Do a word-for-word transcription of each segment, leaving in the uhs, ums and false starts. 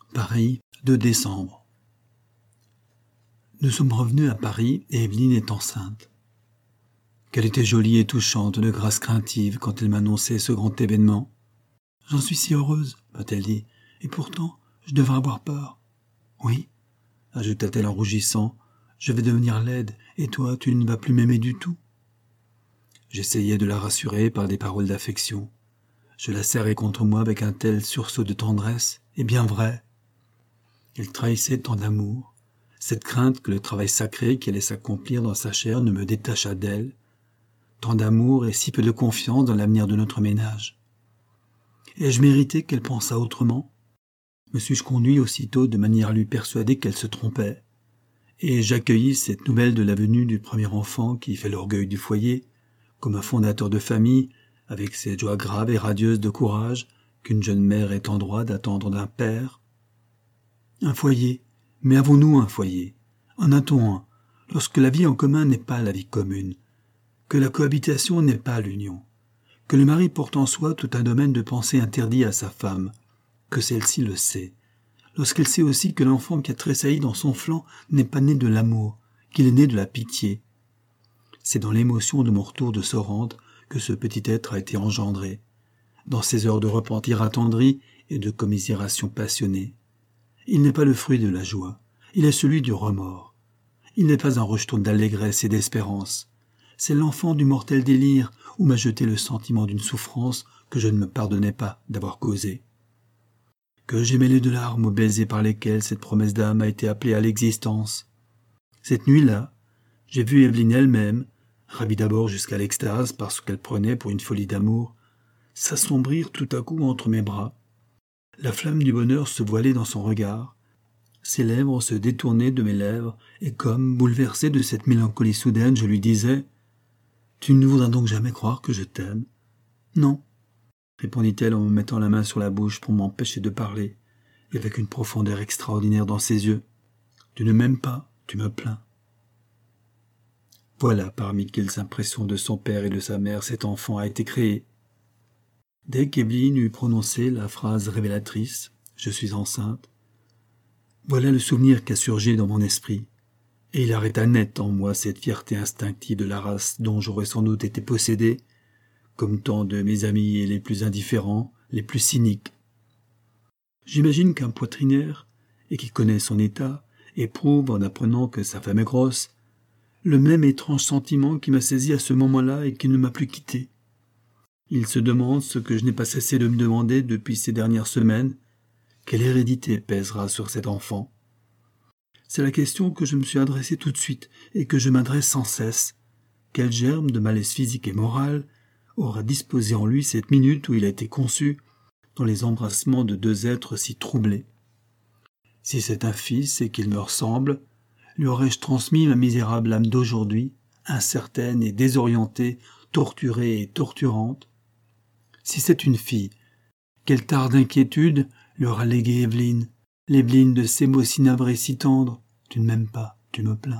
Paris, deux décembre. Nous sommes revenus à Paris et Evelyne est enceinte. Qu'elle était jolie et touchante, de grâce craintive, quand elle m'annonçait ce grand événement. « J'en suis si heureuse, m'a-t-elle dit, et pourtant, je devrais avoir peur. »« Oui, ajouta-t-elle en rougissant, je vais devenir laide, et toi, tu ne vas plus m'aimer du tout. » J'essayais de la rassurer par des paroles d'affection. Je la serrais contre moi avec un tel sursaut de tendresse, et bien vrai. Elle trahissait tant d'amour, cette crainte que le travail sacré qui allait s'accomplir dans sa chair ne me détachât d'elle, tant d'amour et si peu de confiance dans l'avenir de notre ménage. Ai-je mérité qu'elle pensât autrement? Me suis-je conduit aussitôt de manière à lui persuader qu'elle se trompait? Et j'accueillis cette nouvelle de la venue du premier enfant qui fait l'orgueil du foyer, comme un fondateur de famille, avec cette joie grave et radieuse de courage qu'une jeune mère est en droit d'attendre d'un père. Un foyer, mais avons-nous un foyer? En a-t-on un, lorsque la vie en commun n'est pas la vie commune, que la cohabitation n'est pas l'union, que le mari porte en soi tout un domaine de pensée interdit à sa femme, que celle-ci le sait, lorsqu'elle sait aussi que l'enfant qui a tressailli dans son flanc n'est pas né de l'amour, qu'il est né de la pitié. C'est dans l'émotion de mon retour de Sorrente que ce petit être a été engendré, dans ces heures de repentir attendri et de commisération passionnée. Il n'est pas le fruit de la joie, il est celui du remords. Il n'est pas un rejeton d'allégresse et d'espérance. C'est l'enfant du mortel délire où m'a jeté le sentiment d'une souffrance que je ne me pardonnais pas d'avoir causée. Que j'ai mêlé de larmes aux baisers par lesquels cette promesse d'âme a été appelée à l'existence. Cette nuit-là, j'ai vu Evelyne elle-même, ravie d'abord jusqu'à l'extase parce qu'elle prenait pour une folie d'amour, s'assombrir tout à coup entre mes bras. La flamme du bonheur se voilait dans son regard, ses lèvres se détournaient de mes lèvres, et comme, bouleversé de cette mélancolie soudaine, je lui disais « Tu ne voudras donc jamais croire que je t'aime ?»« Non, » répondit-elle en me mettant la main sur la bouche pour m'empêcher de parler, et avec une profondeur extraordinaire dans ses yeux. « Tu ne m'aimes pas, tu me plains. » Voilà parmi quelles impressions de son père et de sa mère cet enfant a été créé. Dès qu'Evelyne eut prononcé la phrase révélatrice « Je suis enceinte », voilà le souvenir qui a surgi dans mon esprit, et il arrêta net en moi cette fierté instinctive de la race dont j'aurais sans doute été possédé, comme tant de mes amis les plus indifférents, les plus cyniques. J'imagine qu'un poitrinaire, et qui connaît son état, éprouve en apprenant que sa femme est grosse, le même étrange sentiment qui m'a saisi à ce moment-là et qui ne m'a plus quitté. Il se demande ce que je n'ai pas cessé de me demander depuis ces dernières semaines, quelle hérédité pèsera sur cet enfant? C'est la question que je me suis adressée tout de suite et que je m'adresse sans cesse. Quel germe de malaise physique et moral aura disposé en lui cette minute où il a été conçu dans les embrassements de deux êtres si troublés? Si c'est un fils et qu'il me ressemble, lui aurais-je transmis ma misérable âme d'aujourd'hui, incertaine et désorientée, torturée et torturante? Si c'est une fille, quelle tare d'inquiétude lui aura légué Evelyne, l'Evelyne de ces mots si navrés, si tendres, « Tu ne m'aimes pas, tu me plains ».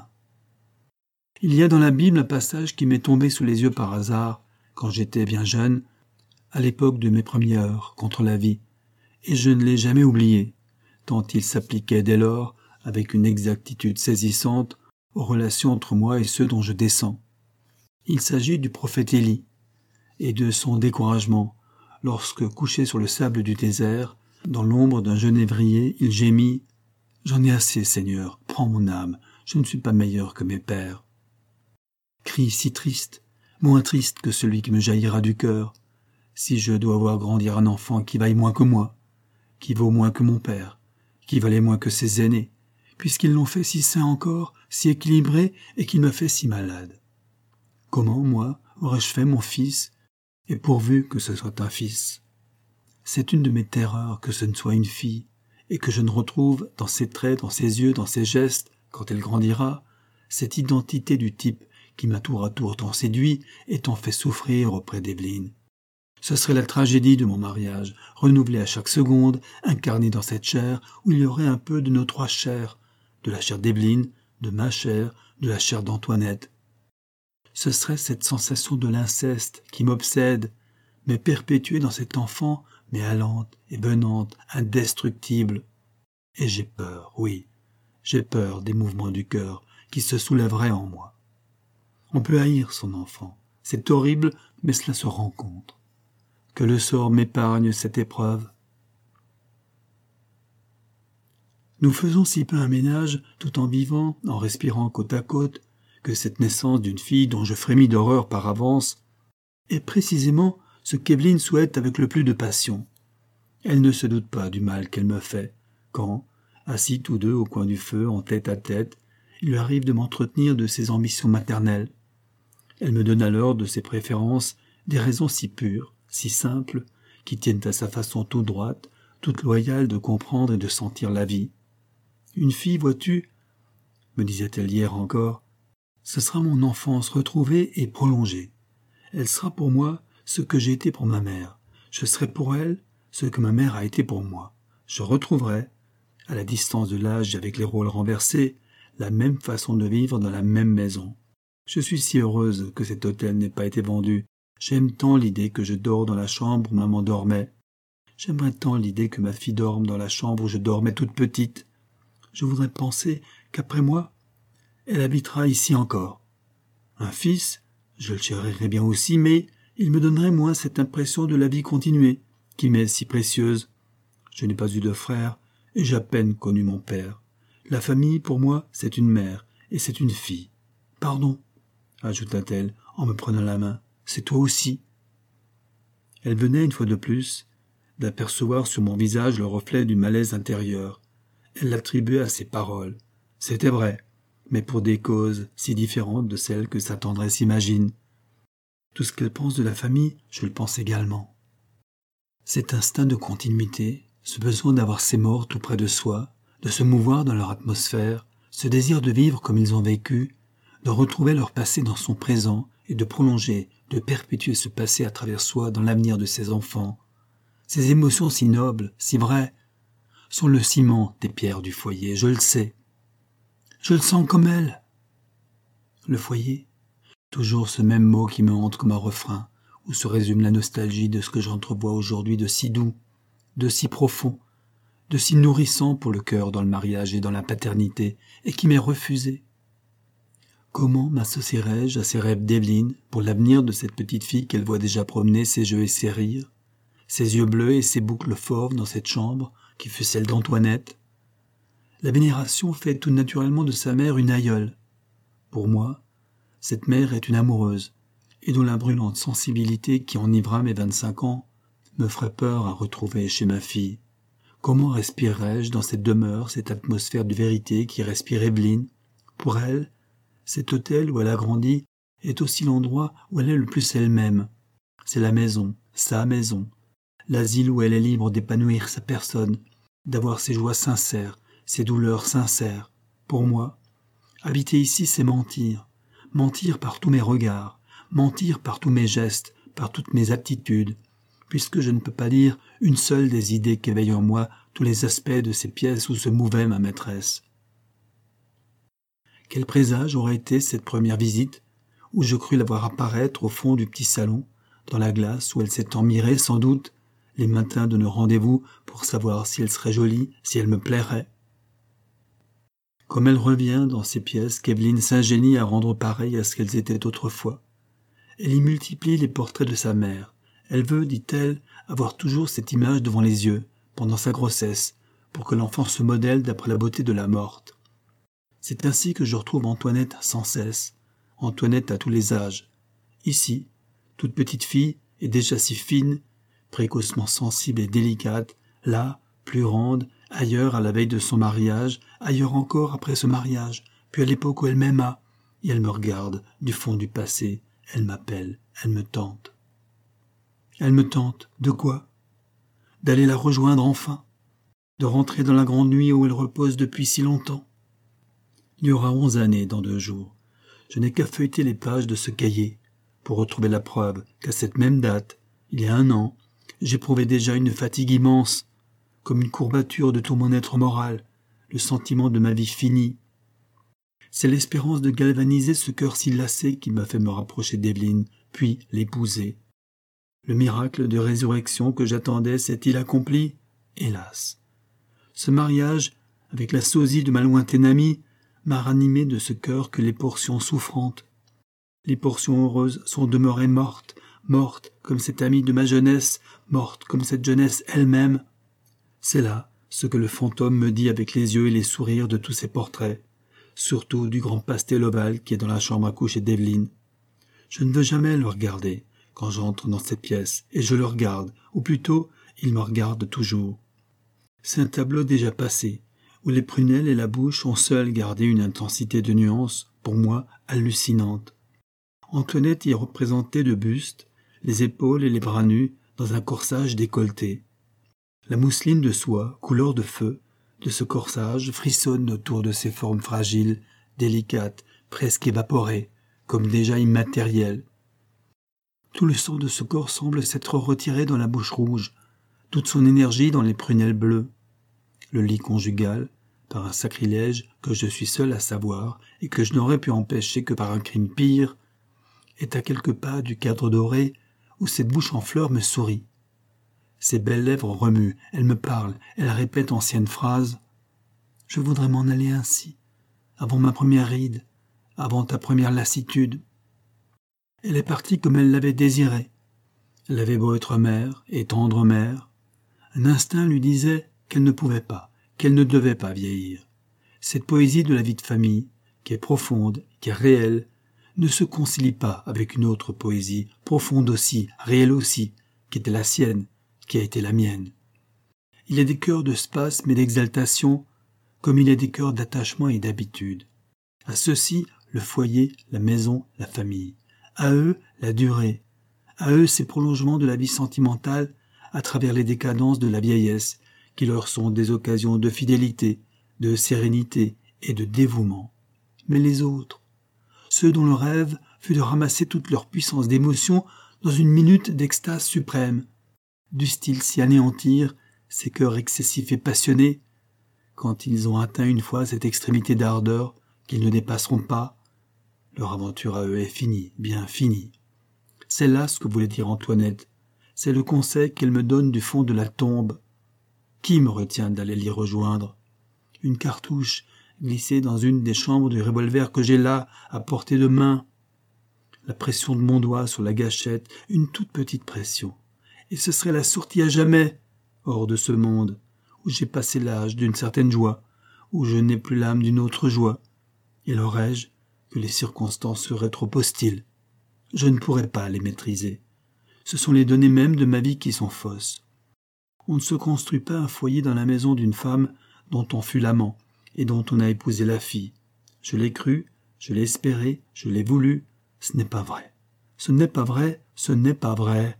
Il y a dans la Bible un passage qui m'est tombé sous les yeux par hasard, quand j'étais bien jeune, à l'époque de mes premières heures contre la vie, et je ne l'ai jamais oublié, tant il s'appliquait dès lors, avec une exactitude saisissante, aux relations entre moi et ceux dont je descends. Il s'agit du prophète Élie, et de son découragement, lorsque, couché sur le sable du désert, dans l'ombre d'un genévrier, il gémit « J'en ai assez, Seigneur, prends mon âme, je ne suis pas meilleur que mes pères. » Cri si triste, moins triste que celui qui me jaillira du cœur, si je dois voir grandir un enfant qui vaille moins que moi, qui vaut moins que mon père, qui valait moins que ses aînés, puisqu'ils l'ont fait si sain encore, si équilibré, et qu'il m'a fait si malade. Comment, moi, aurais-je fait mon fils, et pourvu que ce soit un fils? C'est une de mes terreurs que ce ne soit une fille, et que je ne retrouve dans ses traits, dans ses yeux, dans ses gestes, quand elle grandira, cette identité du type qui m'a tour à tour tant séduit et tant fait souffrir auprès d'Evelyne. Ce serait la tragédie de mon mariage, renouvelée à chaque seconde, incarnée dans cette chair où il y aurait un peu de nos trois chairs, de la chair d'Evelyne, de ma chair, de la chair d'Antoinette. Ce serait cette sensation de l'inceste qui m'obsède, mais perpétuée dans cet enfant, mais allante et venante, indestructible. Et j'ai peur, oui, j'ai peur des mouvements du cœur qui se soulèveraient en moi. On peut haïr son enfant, c'est horrible, mais cela se rencontre. Que le sort m'épargne cette épreuve. Nous faisons si peu un ménage, tout en vivant, en respirant côte à côte, que cette naissance d'une fille dont je frémis d'horreur par avance est précisément ce qu'Evelyne souhaite avec le plus de passion. Elle ne se doute pas du mal qu'elle me fait, quand, assis tous deux au coin du feu, en tête à tête, il lui arrive de m'entretenir de ses ambitions maternelles. Elle me donne alors de ses préférences des raisons si pures, si simples, qui tiennent à sa façon toute droite, toute loyale de comprendre et de sentir la vie. Une fille, vois-tu, me disait-elle hier encore, ce sera mon enfance retrouvée et prolongée. Elle sera pour moi ce que j'ai été pour ma mère. Je serai pour elle ce que ma mère a été pour moi. Je retrouverai, à la distance de l'âge et avec les rôles renversés, la même façon de vivre dans la même maison. Je suis si heureuse que cet hôtel n'ait pas été vendu. J'aime tant l'idée que je dors dans la chambre où maman dormait. J'aimerais tant l'idée que ma fille dorme dans la chambre où je dormais toute petite. Je voudrais penser qu'après moi, elle habitera ici encore. Un fils, je le chérirais bien aussi, mais il me donnerait moins cette impression de la vie continuée, qui m'est si précieuse. Je n'ai pas eu de frère, et j'ai à peine connu mon père. La famille, pour moi, c'est une mère, et c'est une fille. Pardon, ajouta-t-elle, en me prenant la main, c'est toi aussi. Elle venait, une fois de plus, d'apercevoir sur mon visage le reflet du malaise intérieur. Elle l'attribuait à ses paroles. C'était vrai, mais pour des causes si différentes de celles que sa tendresse imagine. Tout ce qu'elle pense de la famille, je le pense également. Cet instinct de continuité, ce besoin d'avoir ses morts tout près de soi, de se mouvoir dans leur atmosphère, ce désir de vivre comme ils ont vécu, de retrouver leur passé dans son présent et de prolonger, de perpétuer ce passé à travers soi dans l'avenir de ses enfants. Ces émotions si nobles, si vraies, sont le ciment des pierres du foyer, je le sais. Je le sens comme elle. Le foyer, toujours ce même mot qui me hante comme un refrain, où se résume la nostalgie de ce que j'entrevois aujourd'hui de si doux, de si profond, de si nourrissant pour le cœur dans le mariage et dans la paternité, et qui m'est refusé. Comment m'associerais-je à ces rêves d'Evelyne pour l'avenir de cette petite fille qu'elle voit déjà promener ses jeux et ses rires, ses yeux bleus et ses boucles fauves dans cette chambre qui fut celle d'Antoinette? La vénération fait tout naturellement de sa mère une aïeule. Pour moi, cette mère est une amoureuse, et dont la brûlante sensibilité qui enivra mes vingt-cinq ans me ferait peur à retrouver chez ma fille. Comment respirerais-je dans cette demeure, cette atmosphère de vérité qui respire Evelyne? Pour elle, cet hôtel où elle a grandi est aussi l'endroit où elle est le plus elle-même. C'est la maison, sa maison, l'asile où elle est libre d'épanouir sa personne, d'avoir ses joies sincères, ses douleurs sincères. Pour moi, habiter ici, c'est mentir. Mentir par tous mes regards, mentir par tous mes gestes, par toutes mes aptitudes, puisque je ne peux pas dire une seule des idées qu'éveillent en moi tous les aspects de ces pièces où se mouvait ma maîtresse. Quel présage aurait été cette première visite, où je crus la voir apparaître au fond du petit salon, dans la glace où elle s'est emmirée sans doute, les matins de nos rendez-vous pour savoir si elle serait jolie, si elle me plairait. Comme elle revient dans ces pièces qu'Evelyne s'ingénie à rendre pareilles à ce qu'elles étaient autrefois. Elle y multiplie les portraits de sa mère. Elle veut, dit-elle, avoir toujours cette image devant les yeux, pendant sa grossesse, pour que l'enfant se modèle d'après la beauté de la morte. C'est ainsi que je retrouve Antoinette sans cesse, Antoinette à tous les âges. Ici, toute petite fille, et déjà si fine, précocement sensible et délicate, là, plus ronde, ailleurs à la veille de son mariage, ailleurs encore après ce mariage, puis à l'époque où elle m'aima, et elle me regarde du fond du passé, elle m'appelle, elle me tente. Elle me tente, de quoi? D'aller la rejoindre enfin, de rentrer dans la grande nuit où elle repose depuis si longtemps. Il y aura onze années dans deux jours. Je n'ai qu'à feuilleter les pages de ce cahier pour retrouver la preuve qu'à cette même date, il y a un an, j'éprouvais déjà une fatigue immense, comme une courbature de tout mon être moral, le sentiment de ma vie finie. C'est l'espérance de galvaniser ce cœur si lassé qui m'a fait me rapprocher d'Evelyne, puis l'épouser. Le miracle de résurrection que j'attendais s'est-il accompli? Hélas! Ce mariage avec la sosie de ma lointaine amie, m'a ranimé de ce cœur que les portions souffrantes. Les portions heureuses sont demeurées mortes, mortes comme cette amie de ma jeunesse, morte comme cette jeunesse elle-même. C'est là ce que le fantôme me dit avec les yeux et les sourires de tous ces portraits, surtout du grand pastel ovale qui est dans la chambre à coucher d'Evelyne. Je ne veux jamais le regarder quand j'entre dans cette pièce, et je le regarde, ou plutôt, il me regarde toujours. C'est un tableau déjà passé, où les prunelles et la bouche ont seules gardé une intensité de nuances, pour moi, hallucinante. Antoinette y est représentée de buste, les épaules et les bras nus dans un corsage décolleté. La mousseline de soie, couleur de feu, de ce corsage frissonne autour de ses formes fragiles, délicates, presque évaporées, comme déjà immatérielles. Tout le sang de ce corps semble s'être retiré dans la bouche rouge, toute son énergie dans les prunelles bleues. Le lit conjugal, par un sacrilège que je suis seul à savoir et que je n'aurais pu empêcher que par un crime pire, est à quelques pas du cadre doré où cette bouche en fleurs me sourit. Ses belles lèvres remuent, elle me parle, elle répète anciennes phrases. « Je voudrais m'en aller ainsi, avant ma première ride, avant ta première lassitude. » Elle est partie comme elle l'avait désiré. Elle avait beau être mère et tendre mère. Un instinct lui disait qu'elle ne pouvait pas, qu'elle ne devait pas vieillir. Cette poésie de la vie de famille, qui est profonde, qui est réelle, ne se concilie pas avec une autre poésie, profonde aussi, réelle aussi, qui était la sienne, qui a été la mienne. Il y a des cœurs de spasme et d'exaltation, comme il y a des cœurs d'attachement et d'habitude. À ceux-ci, le foyer, la maison, la famille. À eux, la durée. À eux, ces prolongements de la vie sentimentale à travers les décadences de la vieillesse, qui leur sont des occasions de fidélité, de sérénité et de dévouement. Mais les autres, ceux dont le rêve fut de ramasser toute leur puissance d'émotion dans une minute d'extase suprême, dussent-ils s'y anéantir, ces cœurs excessifs et passionnés, quand ils ont atteint une fois cette extrémité d'ardeur qu'ils ne dépasseront pas, leur aventure à eux est finie, bien finie. C'est là ce que voulait dire Antoinette. C'est le conseil qu'elle me donne du fond de la tombe. Qui me retient d'aller l'y rejoindre? Une cartouche glissée dans une des chambres du revolver que j'ai là, à portée de main. La pression de mon doigt sur la gâchette, une toute petite pression. Et ce serait la sortie à jamais, hors de ce monde, où j'ai passé l'âge d'une certaine joie, où je n'ai plus l'âme d'une autre joie. Et l'aurais-je que les circonstances seraient trop hostiles. Je ne pourrais pas les maîtriser. Ce sont les données mêmes de ma vie qui sont fausses. On ne se construit pas un foyer dans la maison d'une femme dont on fut l'amant et dont on a épousé la fille. Je l'ai cru, je l'ai espéré, je l'ai voulu. Ce n'est pas vrai. Ce n'est pas vrai, ce n'est pas vrai.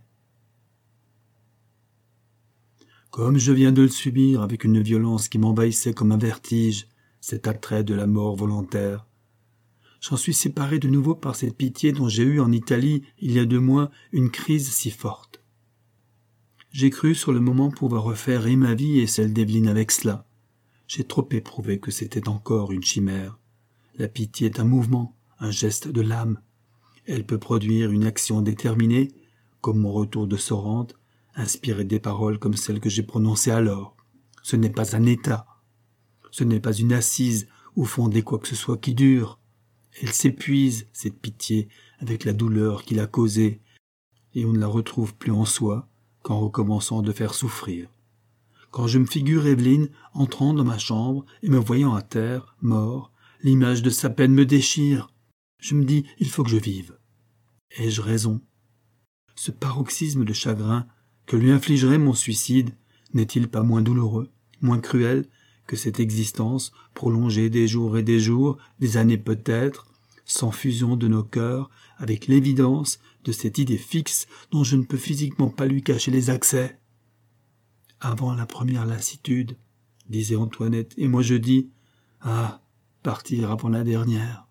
Comme je viens de le subir avec une violence qui m'envahissait comme un vertige, cet attrait de la mort volontaire, j'en suis séparé de nouveau par cette pitié dont j'ai eu en Italie, il y a deux mois, une crise si forte. J'ai cru sur le moment pouvoir refaire et ma vie et celle d'Evelyne avec cela. J'ai trop éprouvé que c'était encore une chimère. La pitié est un mouvement, un geste de l'âme. Elle peut produire une action déterminée, comme mon retour de Sorrente, inspirer des paroles comme celles que j'ai prononcées alors. Ce n'est pas un état. Ce n'est pas une assise ou fonder quoi que ce soit qui dure. Elle s'épuise, cette pitié, avec la douleur qu'il a causée, et on ne la retrouve plus en soi qu'en recommençant de faire souffrir. Quand je me figure Evelyne entrant dans ma chambre et me voyant à terre, mort, l'image de sa peine me déchire. Je me dis, il faut que je vive. Ai-je raison? Ce paroxysme de chagrin que lui infligerait mon suicide n'est-il pas moins douloureux, moins cruel que cette existence prolongée des jours et des jours, des années peut-être, sans fusion de nos cœurs, avec l'évidence de cette idée fixe dont je ne peux physiquement pas lui cacher les accès? Avant la première lassitude, disait Antoinette, et moi je dis, ah, partir avant la dernière.